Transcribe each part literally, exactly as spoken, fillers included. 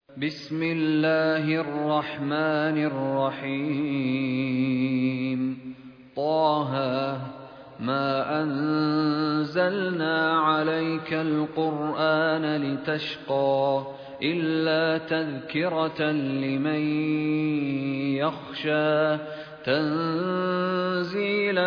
بسم الله الرحمن الرحيم طه ما أنزلنا عليك القرآن لتشقى إلا تذكرة لمن يخشى تنزيلا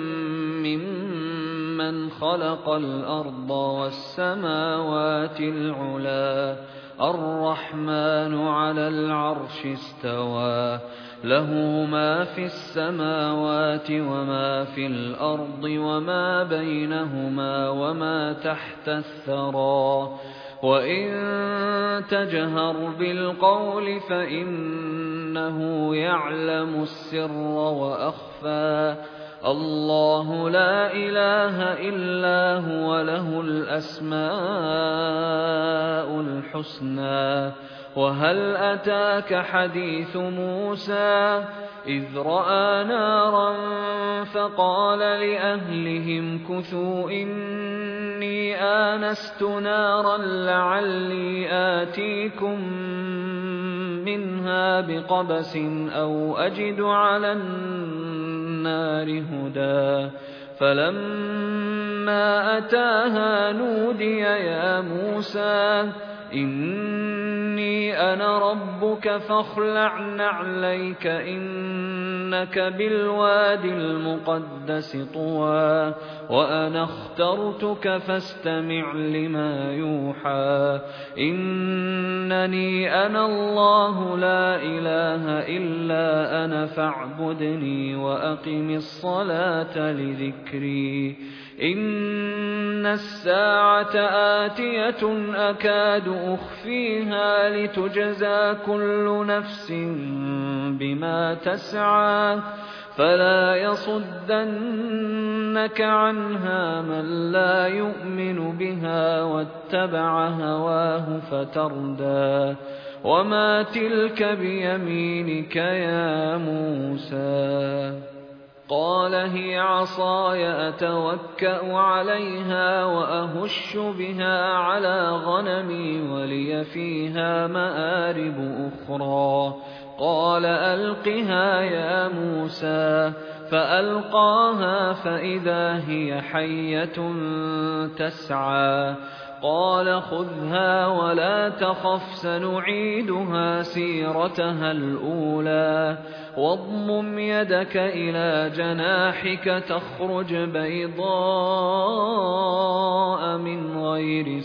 ممن خلق الأرض والسماوات العلى الرحمن على العرش استوى له ما في السماوات وما في الأرض وما بينهما وما تحت الثرى وإن تجهر بالقول فإنه يعلم السر وأخفى الله لا إله إلا هو له الأسماء الحسنى وهل أتاك حديث موسى إذ رأى نارا فقال لأهلهم كثوا إني آنست نارا لعلي آتيكم منها بقبس أو أجد على النار هدى فلما أتاها نودي يا موسى إني أنا ربك فاخلع نعليك إنك بالواد المقدس طوى وأنا اخترتك فاستمع لما يوحى إنني أنا الله لا إله إلا أنا فاعبدني وأقم الصلاة لذكري إن الساعة آتية أكاد أخفيها لتجزى كل نفس بما تسعى فلا يصدنك عنها من لا يؤمن بها واتبع هواه فتردى وما تلك بيمينك يا موسى قال هي عصاي أتوكأ عليها وأهش بها على غنمي ولي فيها مآرب أخرى قال ألقها يا موسى فألقاها فإذا هي حية تسعى قال خذها ولا تخف سنعيدها سيرتها الأولى واضمم يدك إلى جناحك تخرج بيضاء من غير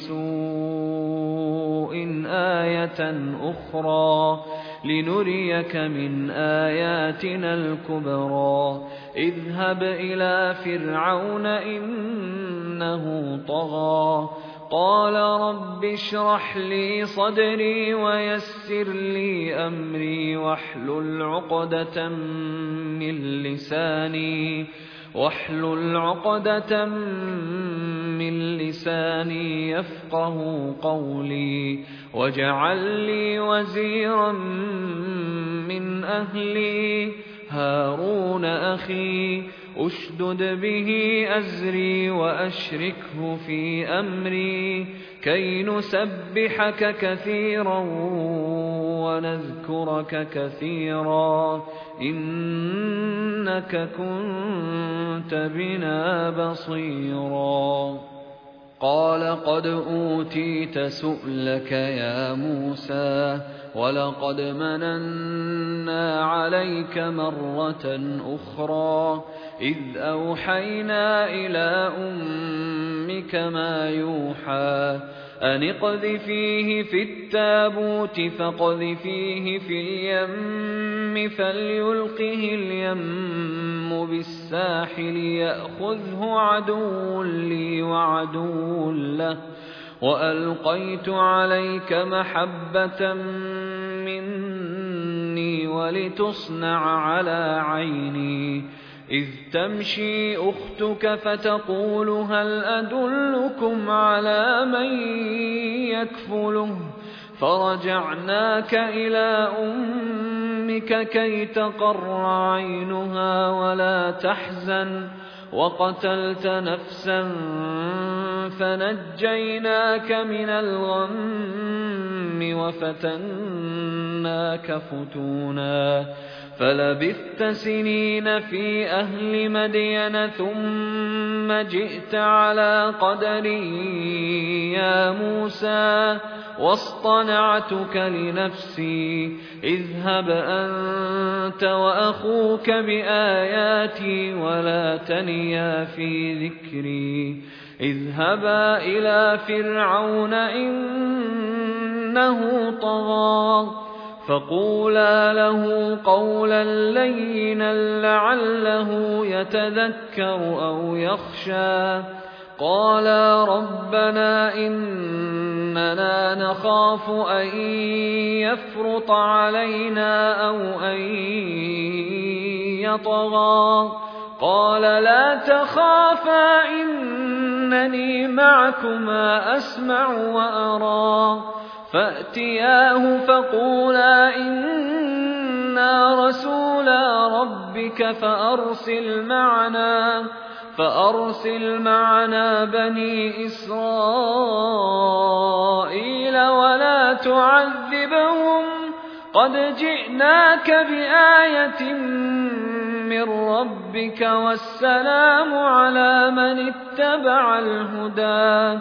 سوء آية أخرى لنريك من آياتنا الكبرى اذهب إلى فرعون إنه طغى قال رب اشرح لي صدري ويسر لي أمري واحلل عقدة من لساني واحلل عقدة من لساني يفقه قولي واجعل لي وزيرا من أهلي هارون أخي أشدد به أزري وأشركه في أمري كي نسبحك كثيرا ونذكرك كثيرا إنك كنت بنا بصيرا قال قد أوتيت سؤلك يا موسى ولقد مننا عليك مرة أخرى إذ أوحينا إلى أمك ما يوحى أن اقذفيه في التابوت فاقذفيه في اليم فليلقه اليم بالساحل يأخذه عدو لي عدو له وألقيت عليك محبة مني ولتصنع على عيني إذ تمشي أختك فتقول هل أدلكم على من يكفله فرجعناك إلى أمك كي تقر عينها ولا تحزن وقتلت نفسا فنجيناك من الغم وفتناك فتونا فلبثت سنين في أهل مدين ثم جئت على قدري يا موسى واصطنعتك لنفسي اذهب أنت وأخوك بآياتي ولا تنيا في ذكري اذهبا إلى فرعون إنه طغى فقولا له قولا لينا لعله يتذكر أو يخشى قالا ربنا إننا نخاف أن يفرط علينا أو أن يطغى قال لا تخافا إنني معكما أسمع وأرى فأتياه فقولا إنا رسولا ربك فأرسل معنا فأرسل معنا بني إسرائيل ولا تعذبهم قد جئناك بآية من ربك والسلام على من اتبع الهدى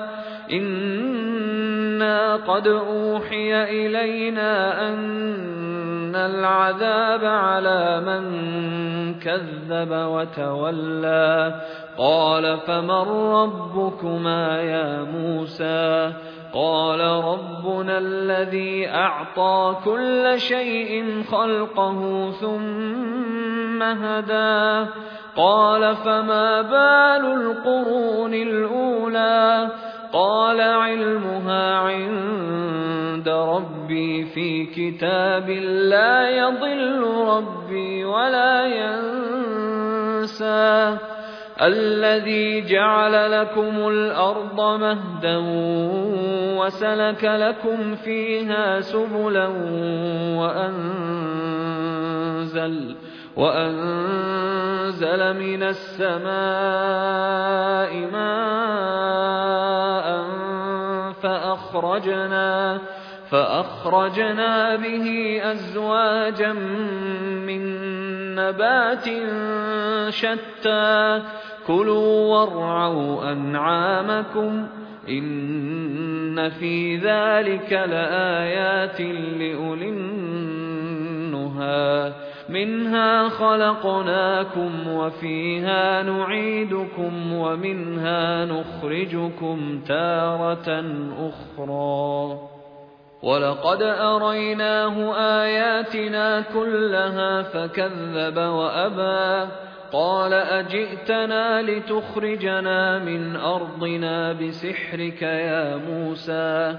إنا قد أوحي إلينا أن العذاب على من كذب وتولى قال فمن ربكما يا موسى قال ربنا الذي أعطى كل شيء خلقه ثم هدى قال فما بال القرون الأولى قال علمها عند ربي في كتاب لا يضل ربي ولا ينسى الذي جعل لكم الأرض مهدا وسلك لكم فيها سبلا وأنزل, وأنزل من السماء ماء فأخرجنا, فأخرجنا به أزواجا من نبات شتى كلوا وارعوا أنعامكم إن في ذلك لآيات لأولي النهى منها خلقناكم وفيها نعيدكم ومنها نخرجكم تارة أخرى ولقد أريناه آياتنا كلها فكذب وأبى قال أجئتنا لتخرجنا من أرضنا بسحرك يا موسى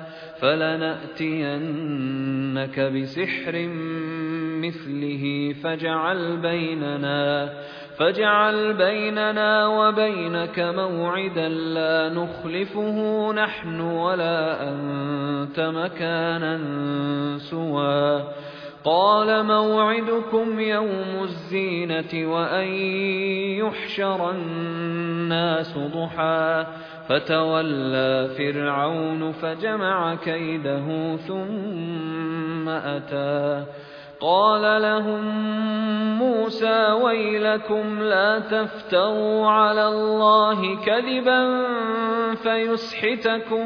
فلنأتينك بسحر مثله فاجعل بيننا, فاجعل بيننا وبينك موعدا لا نخلفه نحن ولا أنت مكانا سوى قال موعدكم يوم الزينة وأن يحشر الناس ضحى فتولى فرعون فجمع كيده ثم أتى قال لهم موسى ويلكم لا تفتروا على الله كذبا فيسحتكم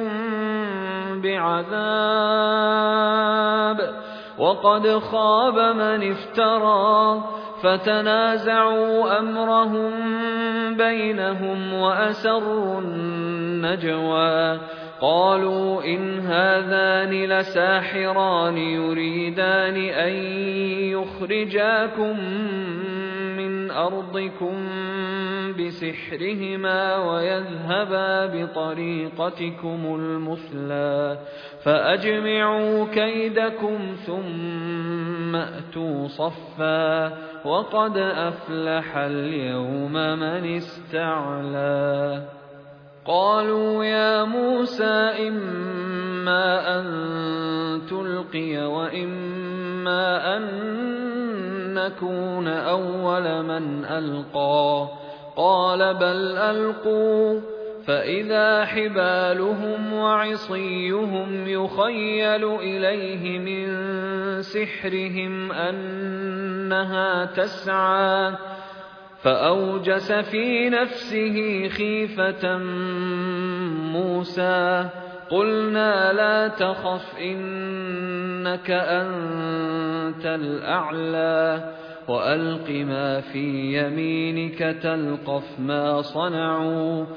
بعذاب وقد خاب من افترى فتنازعوا أمرهم بينهم وأسروا النجوى قالوا إن هذان لساحران يريدان أن يخرجاكم من أرضكم بسحرهما ويذهبا بطريقتكم المثلى فأجمعوا كيدكم ثم أتوا صفا وقد أفلح اليوم من استعلى قالوا يا موسى إما أن تلقي وإما أن نكون أول من ألقى قال بل ألقوا فإذا حبالهم وعصيهم يخيل إليه من سحرهم أنها تسعى فأوجس في نفسه خيفة موسى قلنا لا تخف إنك أنت الأعلى وألق ما في يمينك تلقف ما صنعوا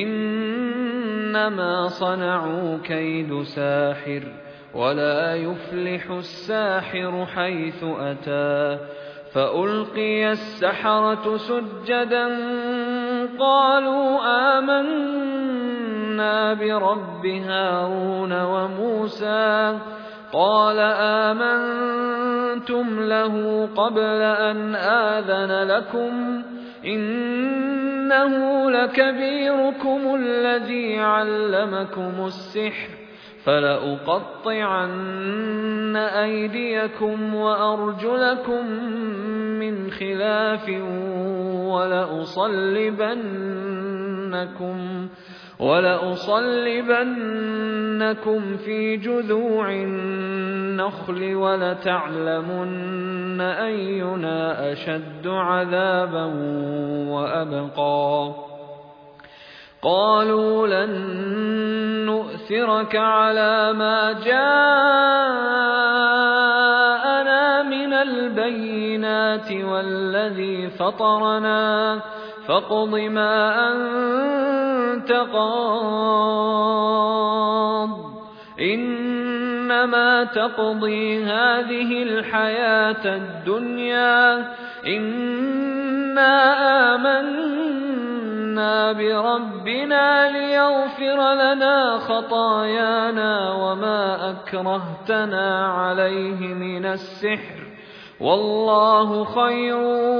إنما صنعوا كيد ساحر ولا يفلح الساحر حيث أتى فألقي السحرة سجدا قالوا آمنا برب هارون وموسى قال آمنتم له قبل أن آذن لكم إنه لكبيركم الذي علمكم السحر فلأقطعن أيديكم وأرجلكم من خلاف ولأصلبنكم ولأصلبنكم في جذوع النخل ولتعلمن أينا أشد عذابا وأبقى قالوا لن نؤثرك على ما جاءنا من البينات والذي فطرنا فاقض ما أنت قاض إنما تقضي هذه الحياة الدنيا إنا آمنا بربنا ليغفر لنا خطايانا وما أكرهتنا عليه من السحر والله خير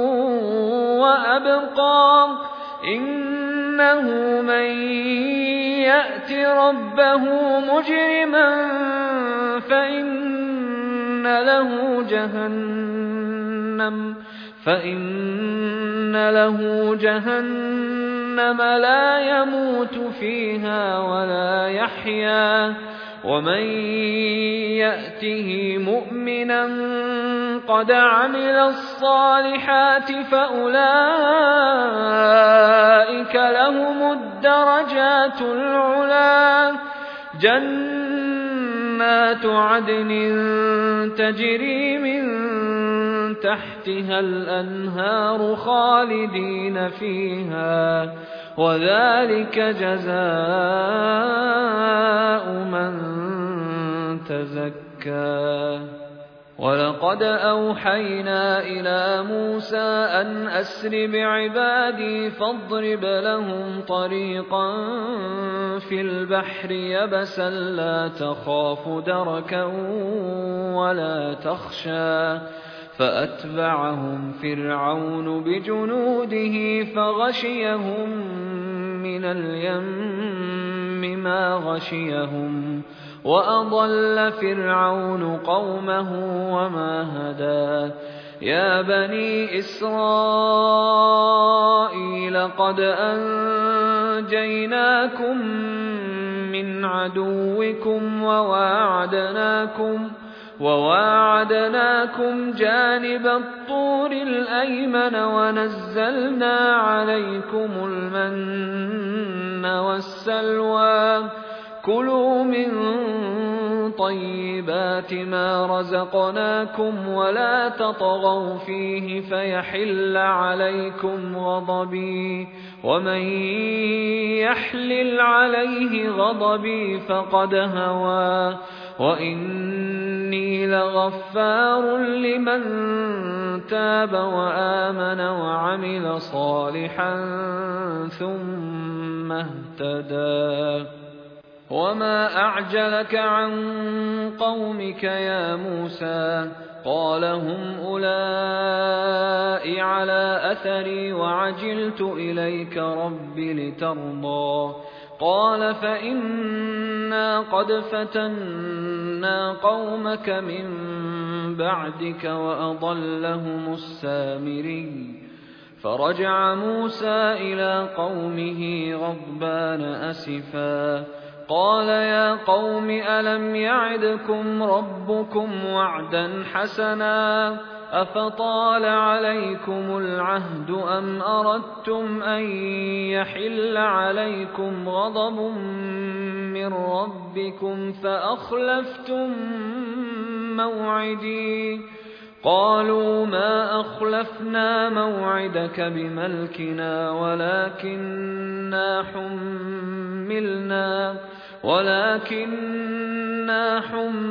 وأبقى إنه من يأت ربه مجرما فإن له جهنم فإن له جهنم لا يموت فيها ولا يحيا ومن يأته مؤمنا قد عمل الصالحات فأولئك لهم الدرجات العلى جنات عدن تجري من تحتها الأنهار خالدين فيها وذلك جزاء من تزكى ولقد أوحينا إلى موسى أن أسر بعبادي فاضرب لهم طريقا في البحر يبسا لا تخاف دركا ولا تخشى فأتبعهم فرعون بجنوده فغشيهم من اليم ما غشيهم وأضل فرعون قومه وما هدى يا بني إسرائيل قد أنجيناكم من عدوكم وواعدناكم وواعدناكم جانب الطور الأيمن ونزلنا عليكم المن والسلوى كلوا من طيبات ما رزقناكم ولا تطغوا فيه فيحل عليكم غضبي ومن يحلل عليه غضبي فقد هوى وإني لغفار لمن تاب وآمن وعمل صالحا ثم اهتدى وما أعجلك عن قومك يا موسى قال هم أولئك على أثري وعجلت إليك رب لترضى قال فإنا قد فتنا قومك من بعدك وأضلهم السامري فرجع موسى إلى قومه غضبان أسفا قال يا قوم ألم يعدكم ربكم وعدا حسنا أفطال عليكم العهد أم أردتم أن يحل عليكم غضب من ربكم فأخلفتم موعدي قالوا ما أخلفنا موعدك بملكنا ولكننا حملنا ولكننا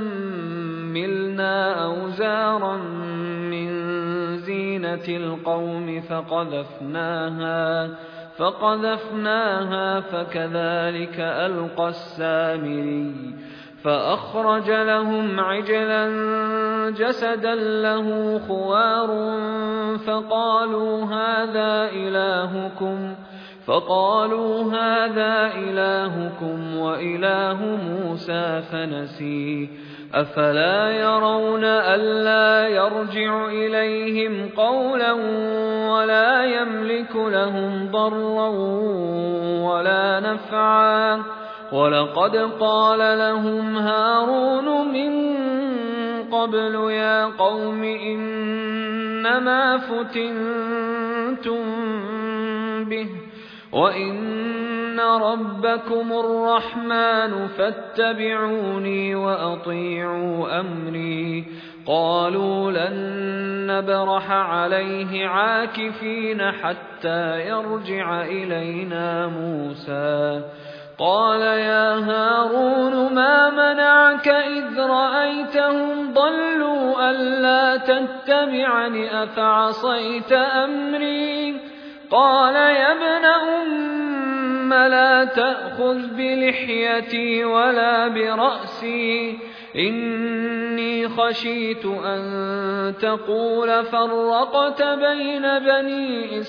حملنا أوزارا من زينة القوم فقذفناها فقذفناها فكذلك ألقى السامري فأخرج لهم عجلا جسدا له خوار فقالوا هذا إلهكم فقالوا هذا إلهكم وإله موسى فنسي أفلا يرون ألا يرجع إليهم قولا ولا يملك لهم ضرا ولا نفعا ولقد قال لهم هارون من قبل يا قوم إنما فتنتم به وإن ربكم الرحمن فاتبعوني وأطيعوا أمري قالوا لن نبرح عليه عاكفين حتى يرجع إلينا موسى قال يا هارون ما منعك إذ رأيتهم ضلوا ألا تتبعني أفعصيت أمري قال يا ابن أم لا تأخذ بلحيتي ولا برأسي إني خشيت أن تقول فرقت بين بني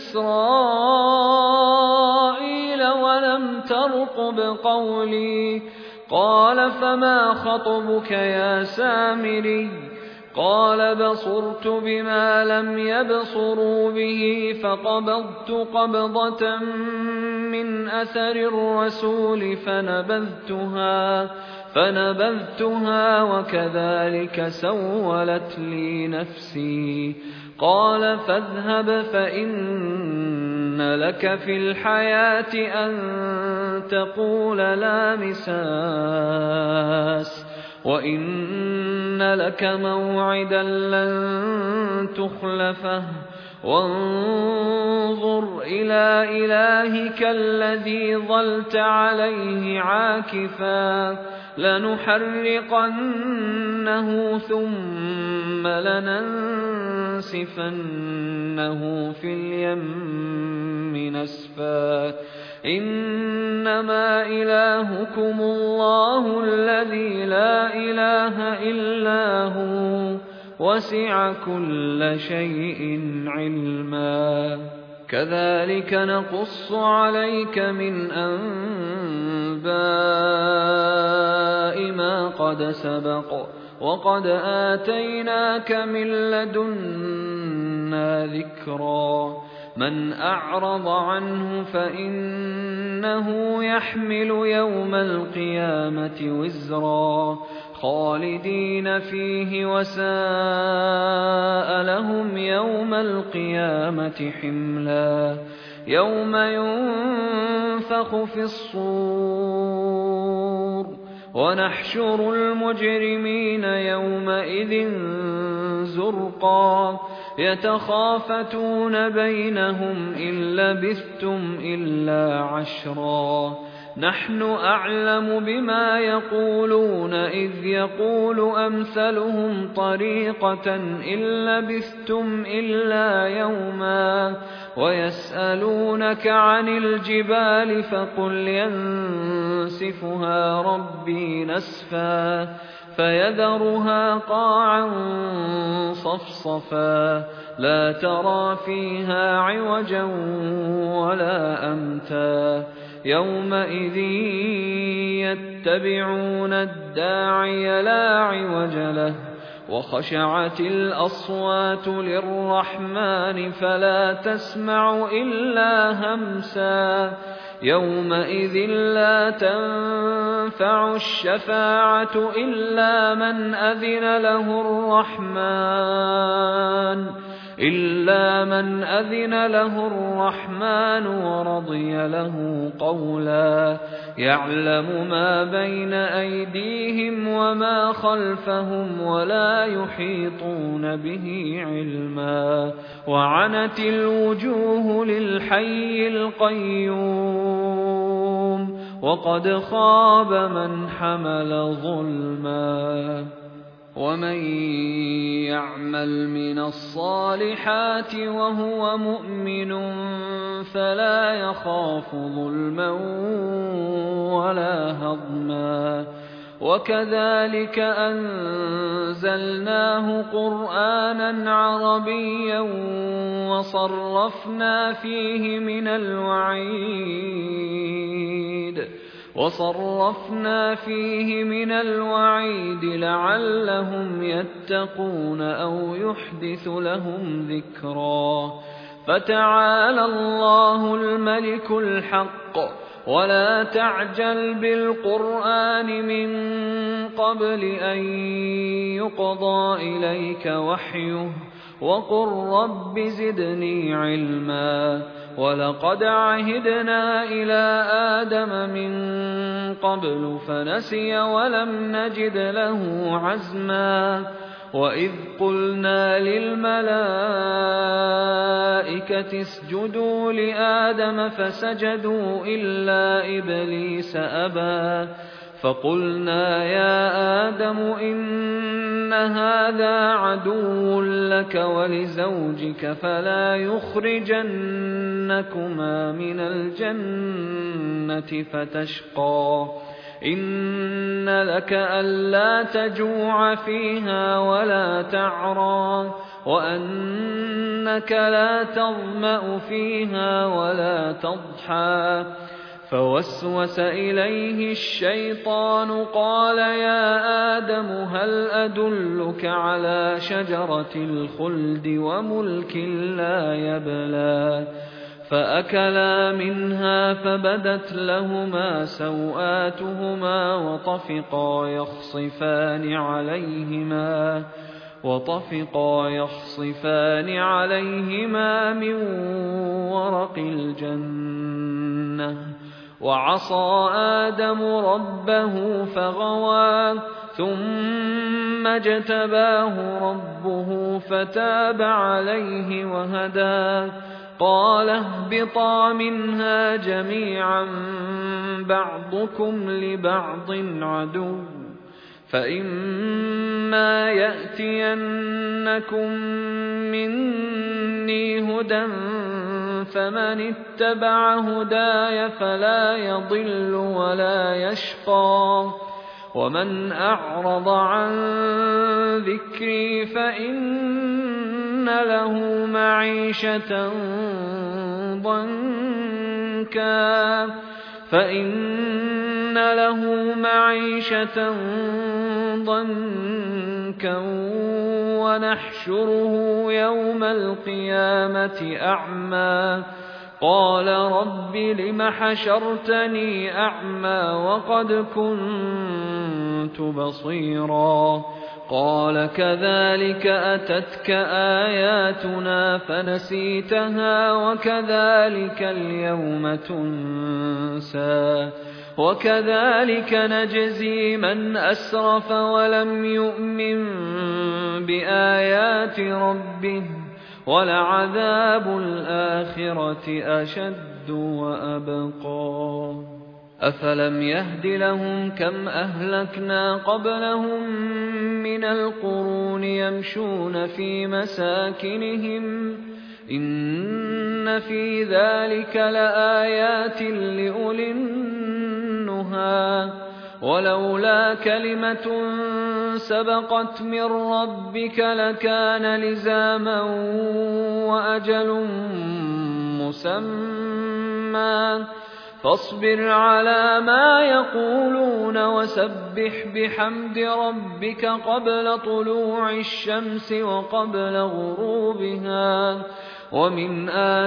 إسرائيل ولم ترقب قولي قال فما خطبك يا سامري قال بصرت بما لم يبصروا به فقبضت قبضة من أثر الرسول فنبذتها فنبذتها وكذلك سولت لي نفسي قال فاذهب فإن لك في الحياة أن تقول لا مساس وإن لك موعدا لن تخلفه وانظر إلى إلهك الذي ظلت عليه عاكفا لنحرقنه ثم لننسفنه في اليم نسفا إنما إلهكم الله الذي لا إله إلا هو وسع كل شيء علما كذلك نقص عليك من أنباء ما قد سبق وقد آتيناك من لدنا ذكرا من أعرض عنه فإنه يحمل يوم القيامة وزرا خالدين فيه وساء لهم يوم القيامة حملا يوم ينفخ في الصور ونحشر المجرمين يومئذ زرقا يتخافتون بينهم إن لبثتم إلا عشرا نحن أعلم بما يقولون إذ يقول أمثلهم طريقة إن لبثتم إلا يوما ويسألونك عن الجبال فقل ينسفها ربي نسفا فيذرها قاعا صفصفا لا ترى فيها عوجا ولا أمتا يومئذ يتبعون الداعي لا عوج له وخشعت الأصوات للرحمن فلا تسمع إلا همسا يومئذ لا تنفع الشفاعة إلا من أذن له الرحمن إلا من أذن له الرحمن ورضي له قولا يعلم ما بين أيديهم وما خلفهم ولا يحيطون به علما وعنت الوجوه للحي القيوم وقد خاب من حمل ظلما ومن يعمل من الصالحات وهو مؤمن فلا يخاف ظلما ولا هضما وكذلك أنزلناه قرآنا عربيا وصرفنا فيه من الوعيد وصرفنا فيه من الوعيد لعلهم يتقون أو يحدث لهم ذكرا فتعالى الله الملك الحق ولا تعجل بالقرآن من قبل أن يقضى إليك وحيه وقل رب زدني علما ولقد عهدنا إلى آدم من قبل فنسي ولم نجد له عزما وإذ قلنا للملائكة اسجدوا لآدم فسجدوا إلا إبليس أبى فقلنا يا آدم إن هذا عدو لك ولزوجك فلا يخرجنكما من الجنة فتشقى إن لك ألا تجوع فيها ولا تعرى وأنك لا تظمأ فيها ولا تضحى فوسوس إليه الشيطان قال يا آدم هل أدلك على شجرة الخلد وملك لا يبلى فأكلا منها فبدت لهما سوآتهما وطفقا يخصفان عليهما وطفقا يخصفان عليهما من ورق الجنة وعصى آدم ربه فغوى ثم اجتباه ربه فتاب عليه وهدى قال اهبطا منها جميعا بعضكم لبعض عدو فإما يأتينكم مني هدى فمن اتبع هداي فلا يضل ولا يشقى ومن أعرض عن ذكري فإن له معيشة ضنكا فإن له معيشة ضنكا ونحشره يوم القيامة أعمى قال رب لم حشرتني أعمى وقد كنت بصيرا قال كذلك أتتك آياتنا فنسيتها وكذلك اليوم تنسى وكذلك نجزي من أسرف ولم يؤمن بآيات ربه ولعذاب الآخرة أشد وأبقى أفلم يهد لهم كم أهلكنا قبلهم من القرون يمشون في مساكنهم إن في ذلك لآيات لأولي النهى ولولا كلمة سبقت من ربك لكان لزاما وأجل مسمى فاصبر على ما يقولون وسبح بحمد ربك قبل طلوع الشمس وقبل غروبها ومن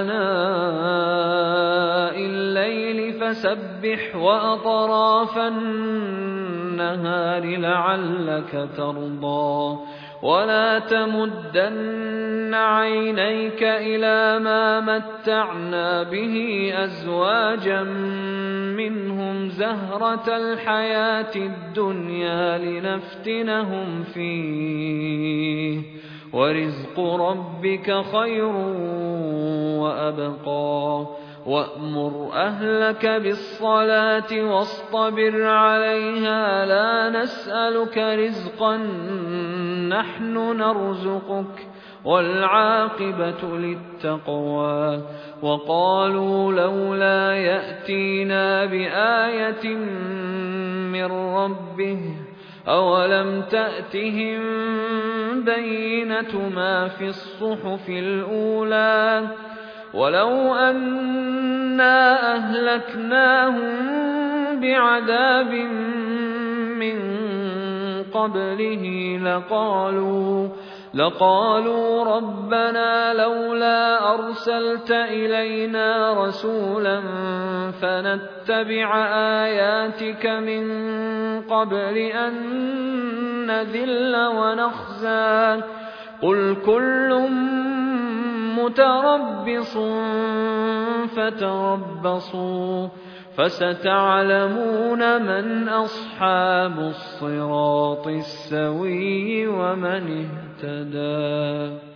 آناء الليل فسبح وأطراف النهار لعلك ترضى ولا تمدن عينيك إلى ما متعنا به أزواجا منهم زهرة الحياة الدنيا لنفتنهم فيه ورزق ربك خير وأبقى وأمر أهلك بالصلاة واصطبر عليها لا نسألك رزقا نحن نرزقك والعاقبة للتقوى وقالوا لولا يأتينا بآية من ربه أولم تأتهم بينة ما في الصحف الأولى ولو أنا أهلكناهم بعذاب من قبله لقالوا لقالوا ربنا لولا أرسلت إلينا رسولا فنتبع آياتك من قبل أن نذل ونخزى قل كل متربص فتربصوا فستعلمون من أصحاب الصراط السوي ومن اهتدى.